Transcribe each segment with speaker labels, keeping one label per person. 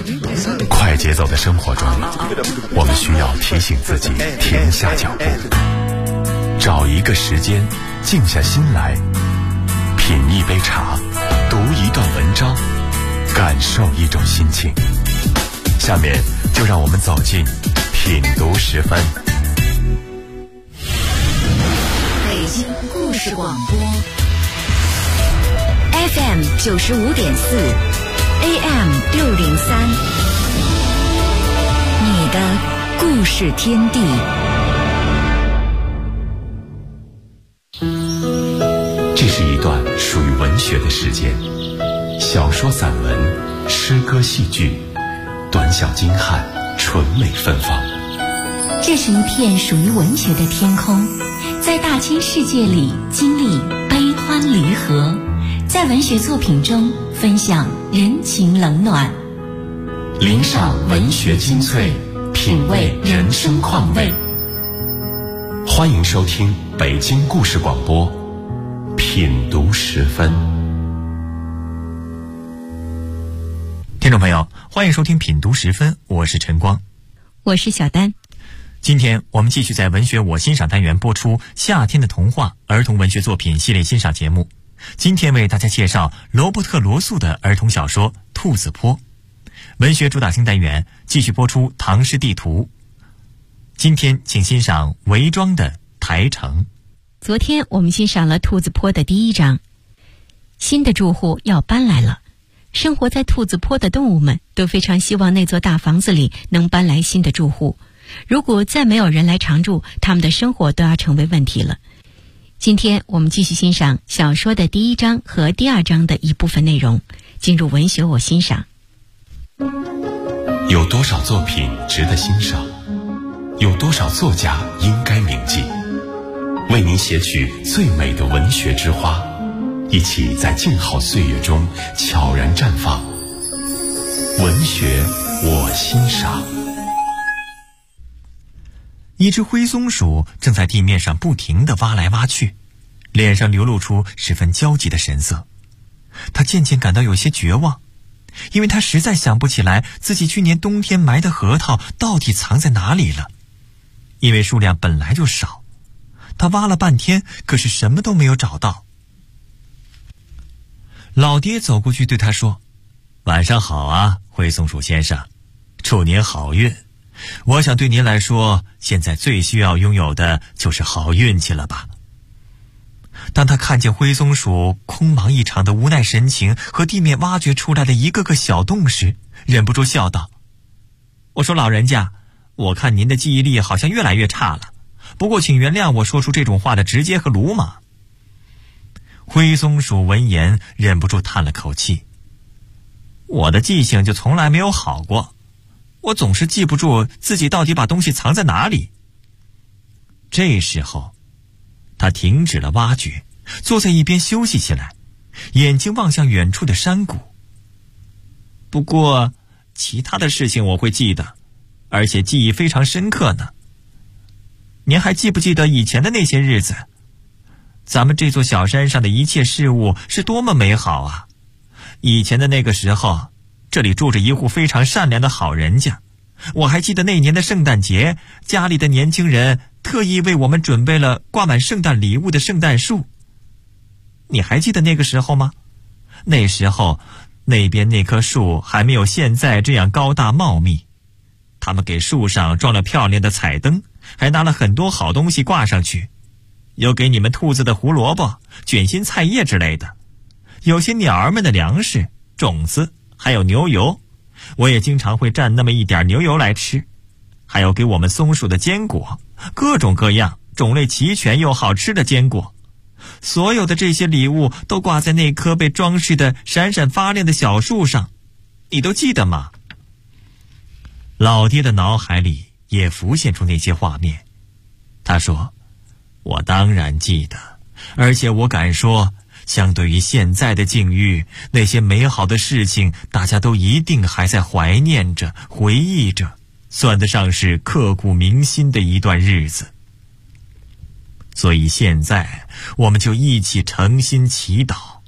Speaker 1: 快节奏的生活中，我们需要提醒自己停下脚步，找一个时间静下心来，品一杯茶，读一段文章，感受一种心情。下面就让我们走进品读10分。
Speaker 2: 北京故事广播 FM 95.4 AM 603，你的故事天地。
Speaker 1: 这是一段属于文学的时间，小说、散文、诗歌、戏剧，短小精悍，纯美芬芳。
Speaker 2: 这是一片属于文学的天空，在大千世界里经历悲欢离合，在文学作品中分享人情冷暖，
Speaker 1: 领赏文学精粹，品味人生况味。欢迎收听北京故事广播品读10分。
Speaker 3: 听众朋友，欢迎收听品读10分，我是陈光，
Speaker 2: 我是小丹。
Speaker 3: 今天我们继续在文学我欣赏单元播出夏天的童话儿童文学作品系列欣赏节目。今天为大家介绍罗伯特·罗素的儿童小说《兔子坡》。文学主打新单元继续播出唐诗地图。今天请欣赏韦庄的《台城》。
Speaker 2: 昨天我们欣赏了兔子坡的第1章，新的住户要搬来了。生活在兔子坡的动物们都非常希望那座大房子里能搬来新的住户，如果再没有人来常住，他们的生活都要成为问题了。今天我们继续欣赏小说的第1章和第2章的一部分内容，进入文学我欣赏。
Speaker 1: 有多少作品值得欣赏？有多少作家应该铭记？为您写取最美的文学之花，一起在静好岁月中悄然绽放。文学我欣赏。
Speaker 3: 一只灰松鼠正在地面上不停地挖来挖去，脸上流露出十分焦急的神色。它渐渐感到有些绝望，因为它实在想不起来自己去年冬天埋的核桃到底藏在哪里了。因为数量本来就少，它挖了半天，可是什么都没有找到。老爹走过去对他说：“晚上好啊，灰松鼠先生，祝您好运。我想对您来说，现在最需要拥有的就是好运气了吧？”当他看见灰松鼠空茫一场的无奈神情和地面挖掘出来的一个个小洞时，忍不住笑道：“我说老人家，我看您的记忆力好像越来越差了，不过请原谅我说出这种话的直接和鲁莽。”灰松鼠闻言忍不住叹了口气：“我的记性就从来没有好过，我总是记不住自己到底把东西藏在哪里。”这时候他停止了挖掘，坐在一边休息起来，眼睛望向远处的山谷。不过其他的事情我会记得，而且记忆非常深刻呢。您还记不记得以前的那些日子？咱们这座小山上的一切事物是多么美好啊！以前的那个时候，这里住着一户非常善良的好人家。我还记得那年的圣诞节，家里的年轻人特意为我们准备了挂满圣诞礼物的圣诞树。你还记得那个时候吗？那时候那边那棵树还没有现在这样高大茂密，他们给树上装了漂亮的彩灯，还拿了很多好东西挂上去，有给你们兔子的胡萝卜、卷心菜叶之类的，有些鸟儿们的粮食、种子，还有牛油，我也经常会蘸那么一点牛油来吃，还有给我们松鼠的坚果，各种各样种类齐全又好吃的坚果。所有的这些礼物都挂在那棵被装饰的闪闪发亮的小树上，你都记得吗？老爹的脑海里也浮现出那些画面。他说：“我当然记得，而且我敢说，相对于现在的境遇，那些美好的事情大家都一定还在怀念着、回忆着，算得上是刻骨铭心的一段日子。所以现在我们就一起诚心祈祷，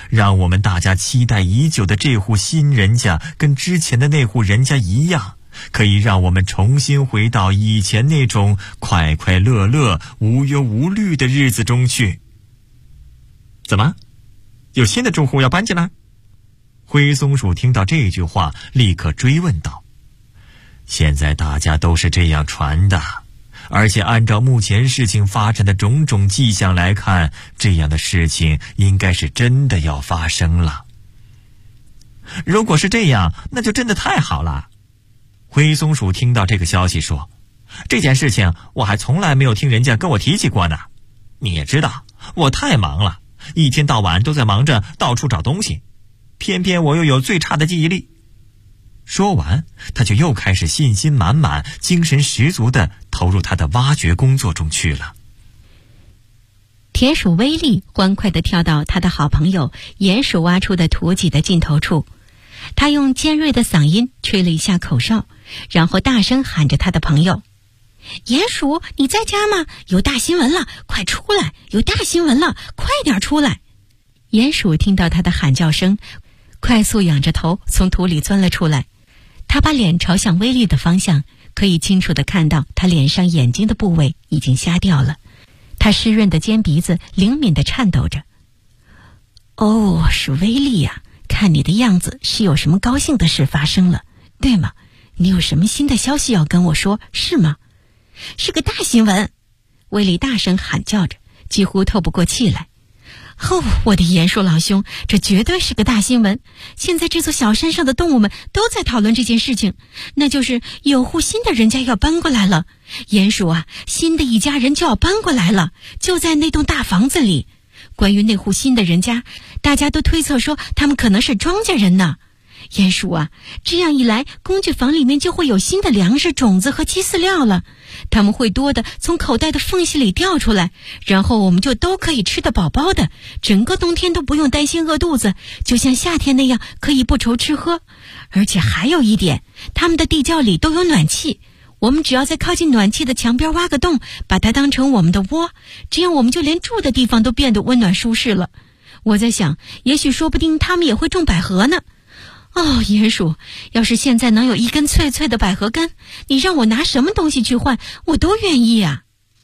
Speaker 3: 让我们大家期待已久的这户新人家跟之前的那户人家一样，可以让我们重新回到以前那种快快乐乐、无忧无虑的日子中去。怎么？有新的住户要搬进来？灰松鼠听到这句话，立刻追问道：现在大家都是这样传的，而且按照目前事情发展的种种迹象来看，这样的事情应该是真的要发生了。如果是这样，那就真的太好了。灰松鼠听到这个消息说：这件事情我还从来没有听人家跟我提起过呢。你也知道，我太忙了，一天到晚都在忙着到处找东西，偏偏我又有最差的记忆力。说完，他就又开始信心满满、精神十足地投入他的挖掘工作中去了。
Speaker 2: 田鼠威利欢快地跳到他的好朋友鼹鼠挖出的土脊的尽头处，他用尖锐的嗓音吹了一下口哨，然后大声喊着他的朋友：鼹鼠，你在家吗？有大新闻了，快出来！有大新闻了，快点出来！鼹鼠听到他的喊叫声，快速仰着头从土里钻了出来。他把脸朝向威利的方向，可以清楚地看到他脸上眼睛的部位已经瞎掉了，他湿润的尖鼻子灵敏地颤抖着。哦，是威利呀，看你的样子是有什么高兴的事发生了，对吗？你有什么新的消息要跟我说，是吗？是个大新闻！威利大声喊叫着，几乎透不过气来。哦，我的鼹鼠老兄，这绝对是个大新闻！现在这座小山上的动物们都在讨论这件事情，那就是有户新的人家要搬过来了。鼹鼠啊，新的一家人就要搬过来了，就在那栋大房子里。关于那户新的人家，大家都推测说他们可能是庄稼人呢。鼹鼠啊，这样一来，工具房里面就会有新的粮食、种子和鸡饲料了。他们会多的从口袋的缝隙里掉出来，然后我们就都可以吃得饱饱的，整个冬天都不用担心饿肚子，就像夏天那样可以不愁吃喝。而且还有一点，他们的地窖里都有暖气，我们只要在靠近暖气的墙边挖个洞，把它当成我们的窝，这样我们就连住的地方都变得温暖舒适了。我在想，也许说不定他们也会种百合呢。哦，鼹鼠，要是现在能有一根脆脆的百合根，你让我拿什么东西去换，我都愿意啊。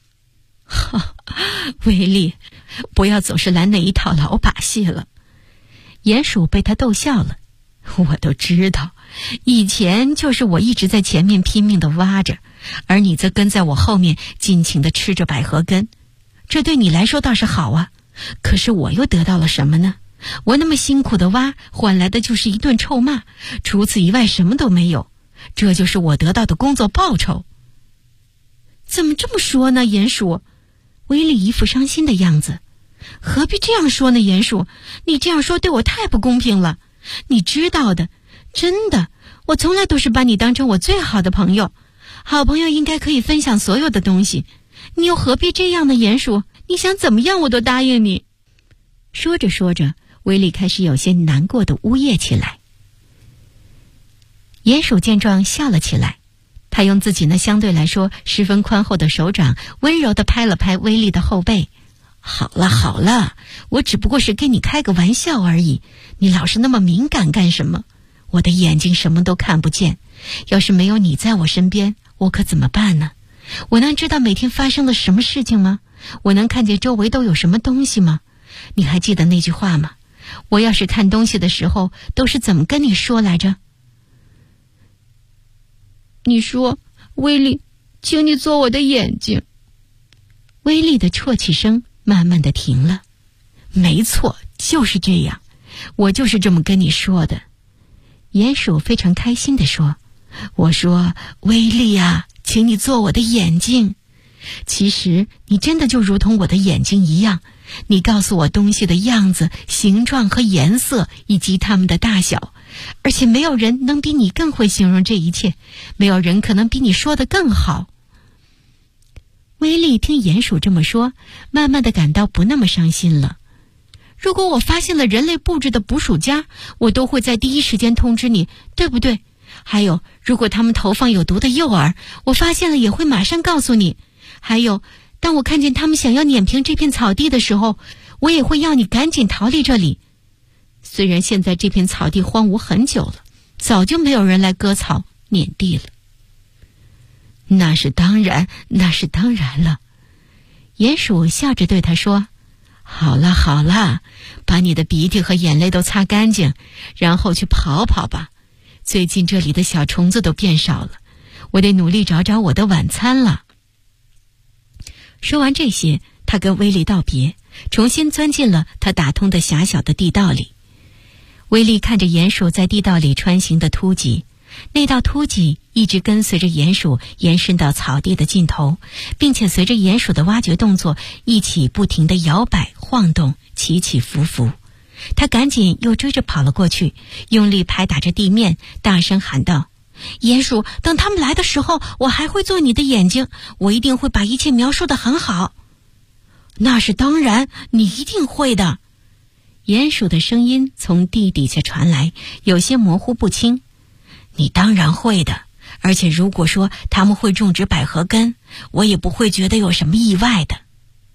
Speaker 2: 威利，不要总是来那一套老把戏了。鼹鼠被他逗笑了。我都知道，以前就是我一直在前面拼命地挖着，而你则跟在我后面尽情地吃着百合根。这对你来说倒是好啊，可是我又得到了什么呢？我那么辛苦的挖，换来的就是一顿臭骂，除此以外什么都没有。这就是我得到的工作报酬。怎么这么说呢，鼹鼠？威利一副伤心的样子。何必这样说呢，鼹鼠？你这样说对我太不公平了。你知道的，真的，我从来都是把你当成我最好的朋友。好朋友应该可以分享所有的东西，你又何必这样呢，鼹鼠？你想怎么样我都答应你。说着说着，威利开始有些难过的呜咽起来。鼹鼠见状笑了起来，他用自己那相对来说十分宽厚的手掌温柔地拍了拍威利的后背。好了好了，我只不过是跟你开个玩笑而已，你老是那么敏感干什么？我的眼睛什么都看不见，要是没有你在我身边，我可怎么办呢？我能知道每天发生了什么事情吗？我能看见周围都有什么东西吗？你还记得那句话吗？我要是看东西的时候都是怎么跟你说来着？你说，威利，请你做我的眼睛。威利的啜泣声慢慢的停了。没错，就是这样，我就是这么跟你说的。鼹鼠非常开心地说，我说，威利啊，请你做我的眼睛。其实你真的就如同我的眼睛一样，你告诉我东西的样子、形状和颜色以及它们的大小，而且没有人能比你更会形容这一切，没有人可能比你说得更好。威利听鼹鼠这么说，慢慢地感到不那么伤心了。如果我发现了人类布置的捕鼠夹，我都会在第一时间通知你，对不对？还有，如果他们投放有毒的诱饵，我发现了也会马上告诉你。还有，当我看见他们想要碾平这片草地的时候，我也会要你赶紧逃离这里。 虽然现在这片草地荒芜很久了，早就没有人来割草碾地了。那是当然了。鼹鼠笑着对他说，好了，把你的鼻涕和眼泪都擦干净，然后去跑跑吧。最近这里的小虫子都变少了，我得努力找找我的晚餐了。说完这些，他跟威利道别，重新钻进了他打通的狭小的地道里。威利看着鼹鼠在地道里穿行的突迹，那道突迹一直跟随着鼹鼠延伸到草地的尽头，并且随着鼹鼠的挖掘动作一起不停地摇摆晃动，起起伏伏。他赶紧又追着跑了过去，用力拍打着地面，大声喊道，鼹鼠，等他们来的时候，我还会做你的眼睛，我一定会把一切描述得很好。那是当然，你一定会的。鼹鼠的声音从地底下传来，有些模糊不清。你当然会的，而且如果说他们会种植百合根，我也不会觉得有什么意外的。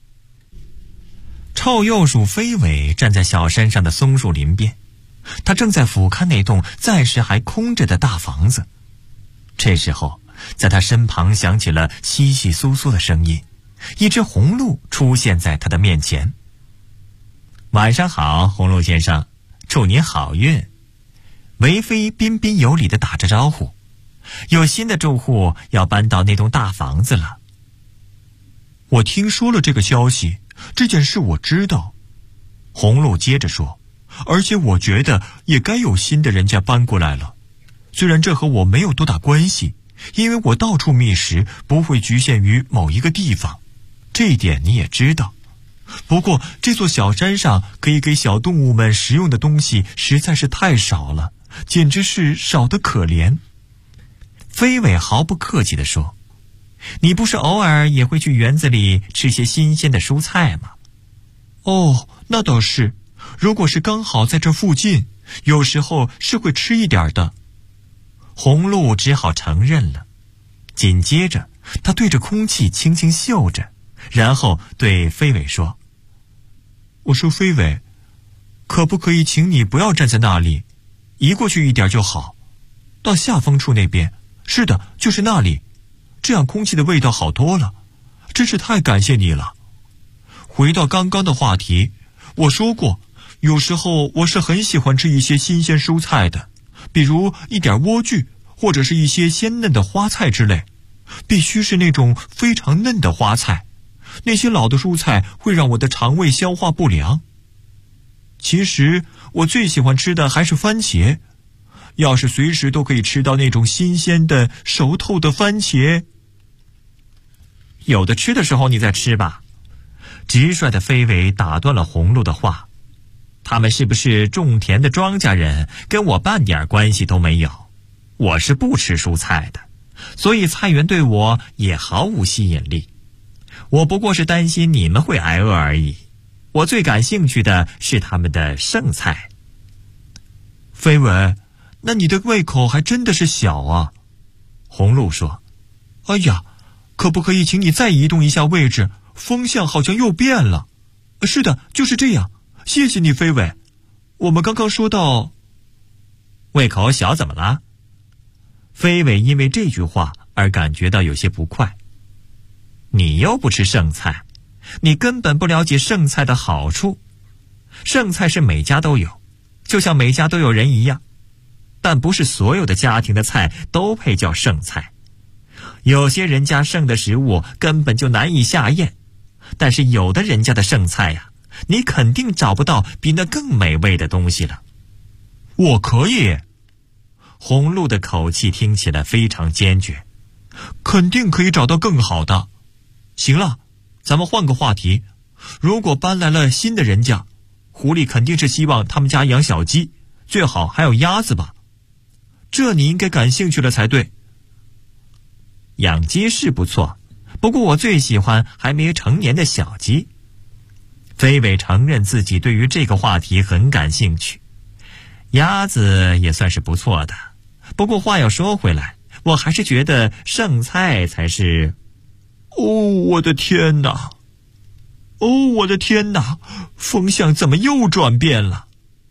Speaker 3: 臭鼬鼠飞尾站在小山上的松树林边，他正在俯瞰那栋暂时还空着的大房子。这时候，在他身旁响起了窸窸窣窣的声音，一只红鹿出现在他的面前。晚上好，红鹿先生，祝您好运。维菲彬彬有礼地打着招呼，有新的住户要搬到那栋大房子了。
Speaker 4: 我听说了这个消息，这件事我知道。红鹿接着说，而且我觉得也该有新的人家搬过来了。虽然这和我没有多大关系，因为我到处觅食，不会局限于某一个地方，这一点你也知道。不过这座小山上可以给小动物们食用的东西实在是太少了，简直是少得可怜。
Speaker 3: 飞尾毫不客气地说，你不是偶尔也会去园子里吃些新鲜的蔬菜吗？
Speaker 4: 哦，那倒是，如果是刚好在这附近，有时候是会吃一点的。
Speaker 3: 红鹿只好承认了。紧接着他对着空气轻轻嗅着，然后对飞尾说，
Speaker 4: 我说飞尾，可不可以请你不要站在那里，移过去一点就好，到下风处那边，是的，就是那里，这样空气的味道好多了，真是太感谢你了。回到刚刚的话题，我说过，有时候我是很喜欢吃一些新鲜蔬菜的，比如一点莴苣，或者是一些鲜嫩的花菜之类，必须是那种非常嫩的花菜，那些老的蔬菜会让我的肠胃消化不良。其实我最喜欢吃的还是番茄，要是随时都可以吃到那种新鲜的熟透的番茄。
Speaker 3: 有的吃的时候你再吃吧。直率的飞尾打断了红鹿的话，他们是不是种田的庄稼人跟我半点关系都没有，我是不吃蔬菜的，所以菜园对我也毫无吸引力。我不过是担心你们会挨饿而已，我最感兴趣的是他们的剩菜。
Speaker 4: 飞尾，那你的胃口还真的是小啊。
Speaker 3: 红鹿说，
Speaker 4: 哎呀，可不可以请你再移动一下位置，风向好像又变了。是的，就是这样，谢谢你飞尾。我们刚刚说到
Speaker 3: 胃口小怎么了？飞尾因为这句话而感觉到有些不快。你又不吃剩菜，你根本不了解剩菜的好处。剩菜是每家都有，就像每家都有人一样，但不是所有的家庭的菜都配叫剩菜。有些人家剩的食物根本就难以下咽，但是有的人家的剩菜呀，你肯定找不到比那更美味的东西了。
Speaker 4: 我可以。
Speaker 3: 红鹿的口气听起来非常坚决，
Speaker 4: 肯定可以找到更好的。行了，咱们换个话题。如果搬来了新的人家，狐狸肯定是希望他们家养小鸡，最好还有鸭子吧？这你应该感兴趣了才对。
Speaker 3: 养鸡是不错，不过我最喜欢还没成年的小鸡。飞尾承认自己对于这个话题很感兴趣。鸭子也算是不错的，不过话又说回来，我还是觉得剩菜才是。
Speaker 4: 哦，我的天哪！哦，我的天哪！风向怎么又转变了？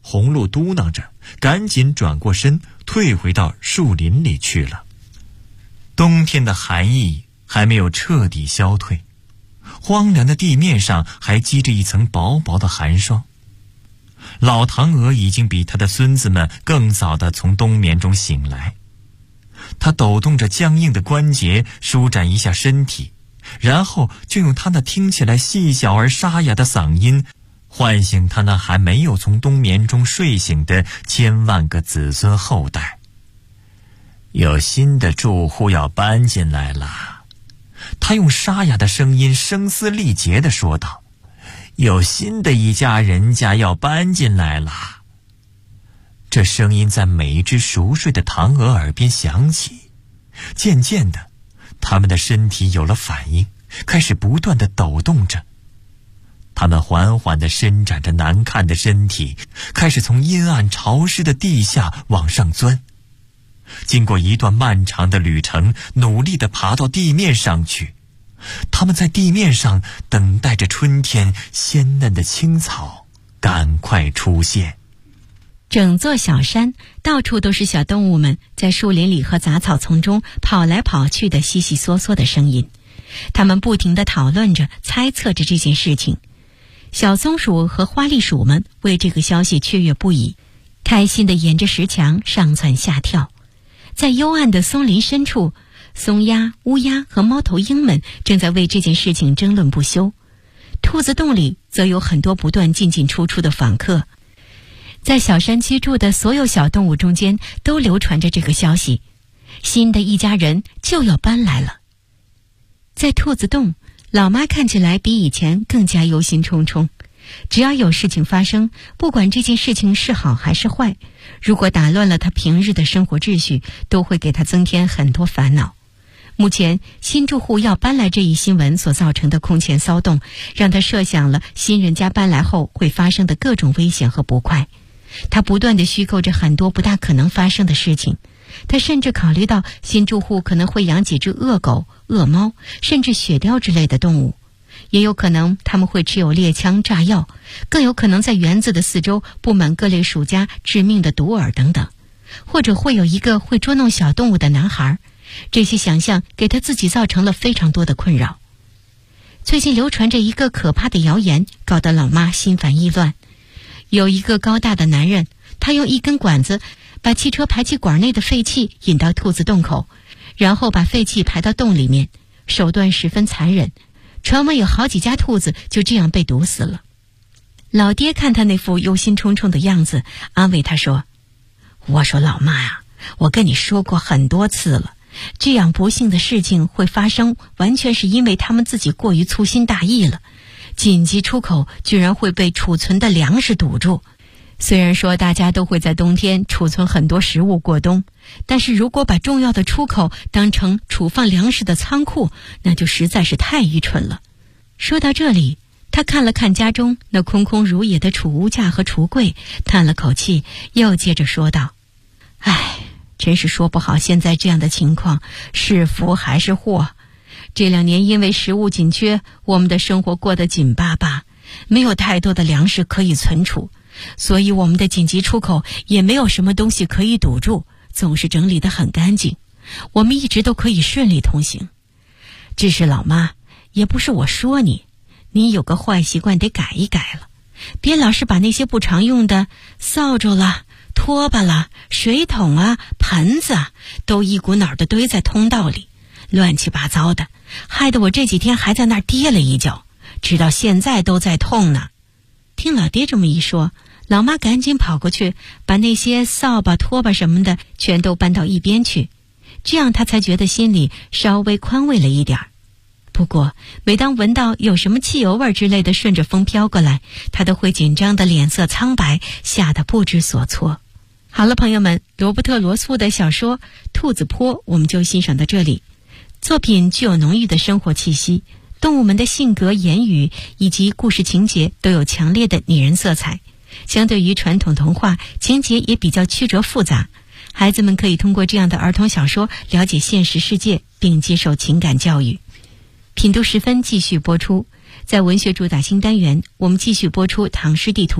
Speaker 3: 红鹿嘟囔着，赶紧转过身，退回到树林里去了。冬天的寒意还没有彻底消退，荒凉的地面上还积着一层薄薄的寒霜。老唐娥已经比他的孙子们更早地从冬眠中醒来，他抖动着僵硬的关节，舒展一下身体，然后就用他那听起来细小而沙哑的嗓音唤醒他那还没有从冬眠中睡醒的千万个子孙后代。有新的住户要搬进来了，他用沙哑的声音声嘶力竭地说道，有新的一家人家要搬进来了。这声音在每一只熟睡的唐娥耳边响起，渐渐的，他们的身体有了反应，开始不断地抖动着。他们缓缓地伸展着难看的身体，开始从阴暗潮湿的地下往上钻。经过一段漫长的旅程，努力地爬到地面上去。他们在地面上等待着春天鲜嫩的青草赶快出现。
Speaker 2: 整座小山到处都是小动物们在树林里和杂草丛中跑来跑去的悉悉嗦嗦的声音，他们不停地讨论着，猜测着这件事情。小松鼠和花栗鼠们为这个消息雀跃不已，开心地沿着石墙上蹿下跳。在幽暗的松林深处，松鸦、乌鸦和猫头鹰们正在为这件事情争论不休。兔子洞里则有很多不断进进出出的访客。在小山居住的所有小动物中间都流传着这个消息，新的一家人就要搬来了。在兔子洞，老妈看起来比以前更加忧心忡忡。只要有事情发生，不管这件事情是好还是坏，如果打乱了她平日的生活秩序，都会给她增添很多烦恼。目前新住户要搬来这一新闻所造成的空前骚动，让她设想了新人家搬来后会发生的各种危险和不快。她不断地虚构着很多不大可能发生的事情。她甚至考虑到新住户可能会养几只恶狗、恶猫，甚至雪貂之类的动物。也有可能他们会持有猎枪、炸药，更有可能在园子的四周布满各类鼠夹、致命的毒饵等等，或者会有一个会捉弄小动物的男孩。这些想象给他自己造成了非常多的困扰。最近流传着一个可怕的谣言，搞得老妈心烦意乱。有一个高大的男人，他用一根管子把汽车排气管内的废气引到兔子洞口，然后把废气排到洞里面，手段十分残忍。传闻有好几家兔子就这样被毒死了。老爹看他那副忧心忡忡的样子，安慰他说，我说老妈呀，我跟你说过很多次了，这样不幸的事情会发生，完全是因为他们自己过于粗心大意了。紧急出口居然会被储存的粮食堵住。虽然说大家都会在冬天储存很多食物过冬，但是如果把重要的出口当成储放粮食的仓库，那就实在是太愚蠢了。说到这里，他看了看家中那空空如也的储物架和橱柜，叹了口气，又接着说道，唉，真是说不好现在这样的情况是福还是祸。这2年因为食物紧缺，我们的生活过得紧巴巴，没有太多的粮食可以存储，所以我们的紧急出口也没有什么东西可以堵住，总是整理得很干净，我们一直都可以顺利通行。只是老妈，也不是我说你有个坏习惯得改一改了，别老是把那些不常用的扫帚啦、拖把啦、水桶啊、盆子啊，都一股脑的堆在通道里，乱七八糟的，害得我这几天还在那儿跌了一跤，直到现在都在痛呢。听老爹这么一说，老妈赶紧跑过去，把那些扫把、拖把什么的全都搬到一边去，这样她才觉得心里稍微宽慰了一点。不过每当闻到有什么汽油味之类的顺着风飘过来，她都会紧张的脸色苍白，吓得不知所措。好了，朋友们，罗伯特·罗素的小说《兔子坡》我们就欣赏到这里。作品具有浓郁的生活气息，动物们的性格、言语以及故事情节都有强烈的拟人色彩。相对于传统童话，情节也比较曲折复杂，孩子们可以通过这样的儿童小说了解现实世界，并接受情感教育。品读时分继续播出，在文学主打新单元，我们继续播出唐诗地图。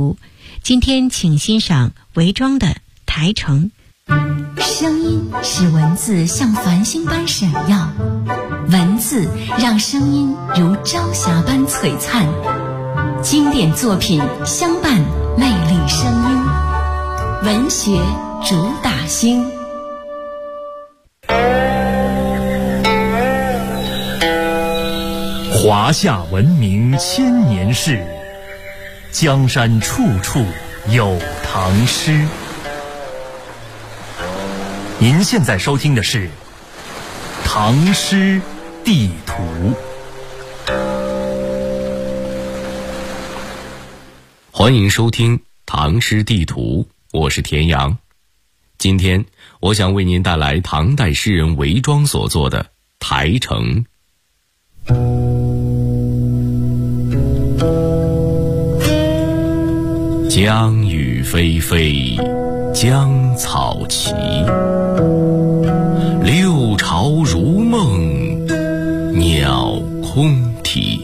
Speaker 2: 今天请欣赏韦庄的《台城》。
Speaker 5: 声音使文字像繁星般闪耀，文字让声音如朝霞般璀璨。经典作品相伴，魅力声音，文学主打星。
Speaker 1: 华夏文明千年事，江山处处有唐诗。您现在收听的是《唐诗地图》。
Speaker 6: 欢迎收听《唐诗地图》，我是田阳。今天我想为您带来唐代诗人韦庄所作的《台城》。江雨霏霏，江草齐，六朝如梦，鸟空啼。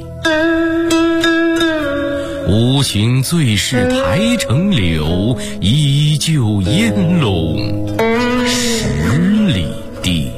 Speaker 6: 无情最是台城柳，依旧烟笼10里地。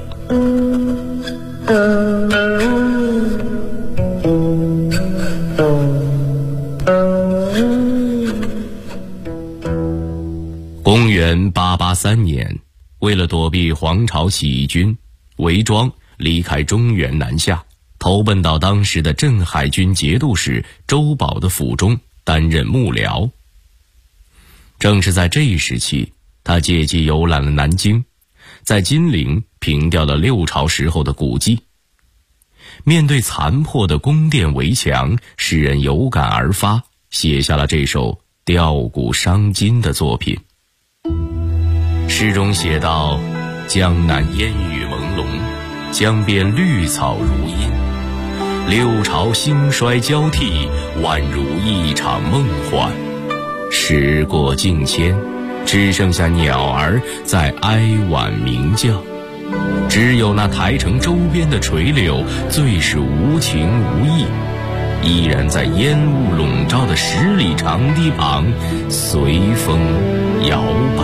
Speaker 6: 公元883年，为了躲避黄巢起义军，韦庄离开中原南下，投奔到当时的镇海军节度使周保的府中担任幕僚。正是在这一时期，他借机游览了南京，在金陵凭吊了六朝时候的古迹。面对残破的宫殿围墙，诗人有感而发，写下了这首吊古伤今的作品。诗中写道：江南烟雨朦胧，江边绿草如茵，六朝兴衰交替，宛如一场梦幻。时过境迁，只剩下鸟儿在哀婉鸣叫，只有那台城周边的垂柳最是无情无义，依然在烟雾笼罩的10里长堤旁随风摇摆。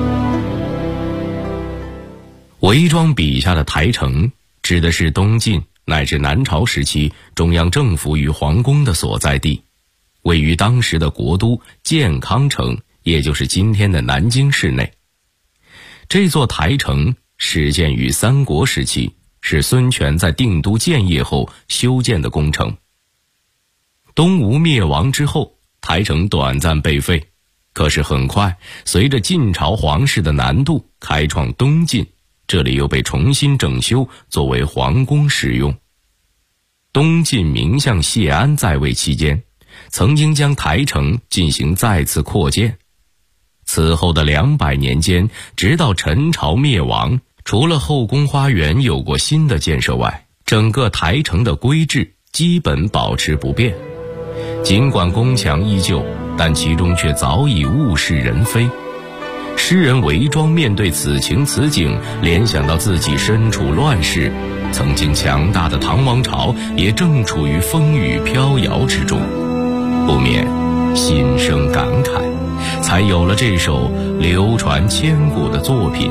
Speaker 6: 韦庄笔下的台城指的是东晋乃至南朝时期中央政府与皇宫的所在地，位于当时的国都建康城，也就是今天的南京市内。这座台城始建于三国时期，是孙权在定都建业后修建的工程。东吴灭亡之后，台城短暂被废，可是很快随着晋朝皇室的南渡开创东晋，这里又被重新整修作为皇宫使用。东晋名相谢安在位期间，曾经将台城进行再次扩建。此后的200年间，直到陈朝灭亡，除了后宫花园有过新的建设外，整个台城的规制基本保持不变。尽管宫墙依旧，但其中却早已物是人非。诗人韦庄面对此情此景，联想到自己身处乱世，曾经强大的唐王朝也正处于风雨飘摇之中，不免心生感慨，才有了这首流传千古的作品。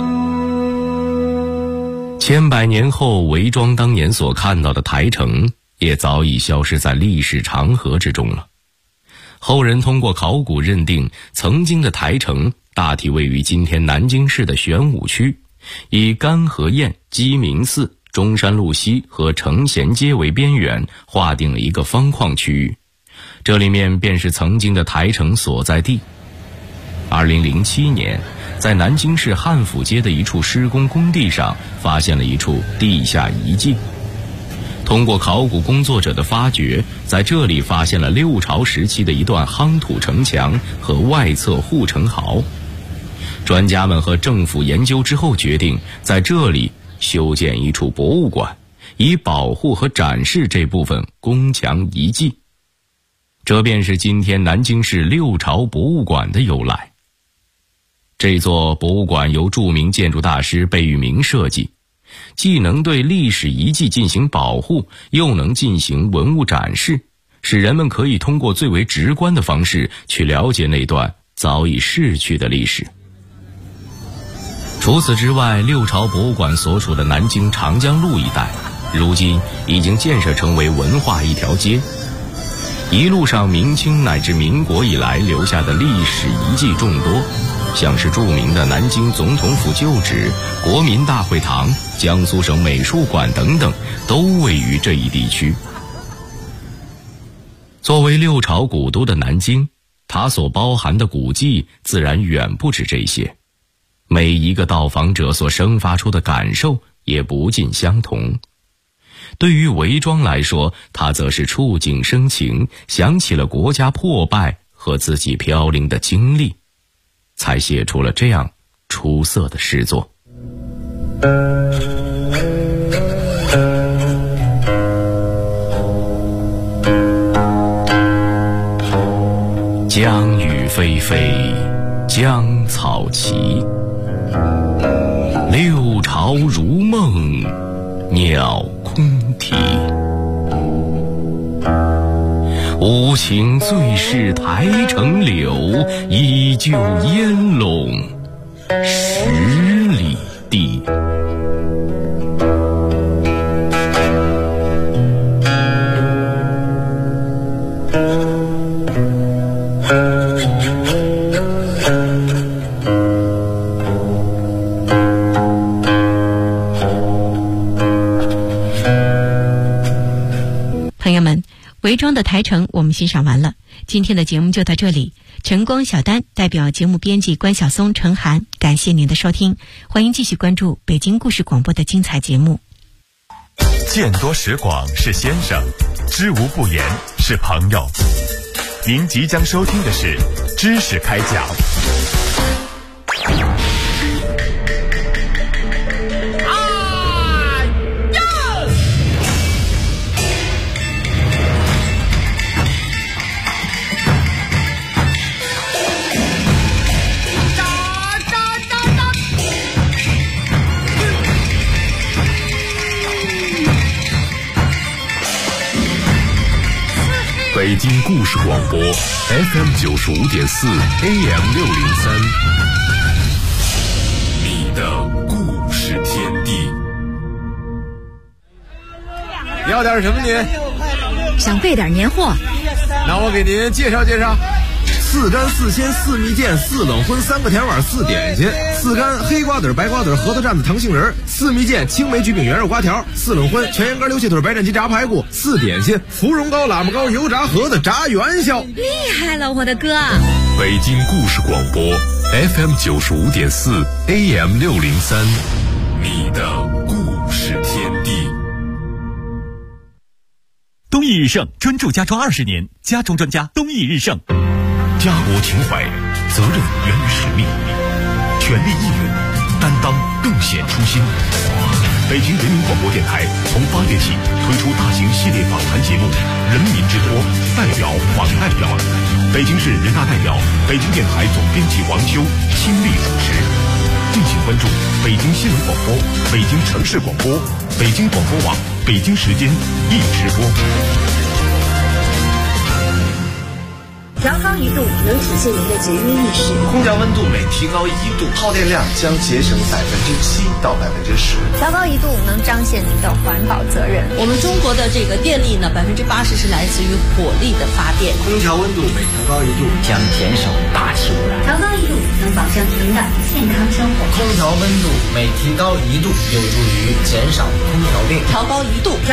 Speaker 6: 千百年后，韦庄当年所看到的台城也早已消失在历史长河之中了。后人通过考古认定，曾经的台城大体位于今天南京市的玄武区，以干河堰、鸡鸣寺、中山路西和承贤街为边缘，划定了一个方框区域，这里面便是曾经的台城所在地。2007年，在南京市汉府街的一处施工工地上，发现了一处地下遗迹。通过考古工作者的发掘，在这里发现了六朝时期的一段夯土城墙和外侧护城壕。专家们和政府研究之后决定，在这里修建一处博物馆，以保护和展示这部分宫墙遗迹。这便是今天南京市六朝博物馆的由来。这座博物馆由著名建筑大师贝聿铭设计，既能对历史遗迹进行保护，又能进行文物展示，使人们可以通过最为直观的方式去了解那段早已逝去的历史。除此之外，六朝博物馆所属的南京长江路一带，如今已经建设成为文化一条街。一路上明清乃至民国以来留下的历史遗迹众多，像是著名的南京总统府旧址、国民大会堂、江苏省美术馆等等，都位于这一地区。作为六朝古都的南京，它所包含的古迹自然远不止这些，每一个到访者所生发出的感受也不尽相同。对于韦庄来说，他则是触景生情，想起了国家破败和自己飘零的经历，才写出了这样出色的诗作。江雨霏霏，江草齐，六朝如梦，鸟空啼。无情最是台城柳，依旧烟笼10里地。
Speaker 2: 朋友们，韦庄的台城我们欣赏完了，今天的节目就到这里。晨光小丹代表节目编辑关晓松、程涵，感谢您的收听，欢迎继续关注北京故事广播的精彩节目。
Speaker 1: 见多识广是先生，知无不言是朋友。您即将收听的是知识开讲。北京故事广播 FM95.4 AM603， 你的故事天地。
Speaker 7: 要点什么您？
Speaker 8: 想备点年货。
Speaker 7: 那我给您介绍介绍。4干4鲜4蜜饯4冷荤3个甜碗4点心，4干黑瓜子白瓜子核桃蘸子糖杏仁，4蜜饯青梅焗饼圆肉瓜条，4冷荤全羊肝溜蟹腿白斩鸡炸排骨，4点心芙蓉糕喇嘛糕油炸盒子炸元宵。
Speaker 8: 厉害了，我的哥！
Speaker 1: 北京故事广播 FM95.4 AM603， 你的故事天地。
Speaker 9: 东益日盛专注家装20年，家装专家东益日盛。
Speaker 1: 家国情怀，责任源于使命，全力以赴，担当更显初心。北京人民广播电台从8月起推出大型系列访谈节目《人民之托》，代表访代表，北京市人大代表、北京电台总编辑王修亲力主持。敬请关注北京新闻广播、北京城市广播、北京广播网、北京时间一直播。
Speaker 10: 调高1度能体现您的节约意识。
Speaker 11: 空调温度每提高1度，耗电量将节省7%到10%。
Speaker 10: 调高1度能彰显您的环保责任。
Speaker 12: 我们中国的这个电力呢，80%是来自于火力的发电。
Speaker 11: 空调温度每调高1度将减少大气污染。
Speaker 10: 调高1度能保证您的健康生活。
Speaker 11: 空调温度每提高1度有助于减少空调病。
Speaker 12: 调高1度。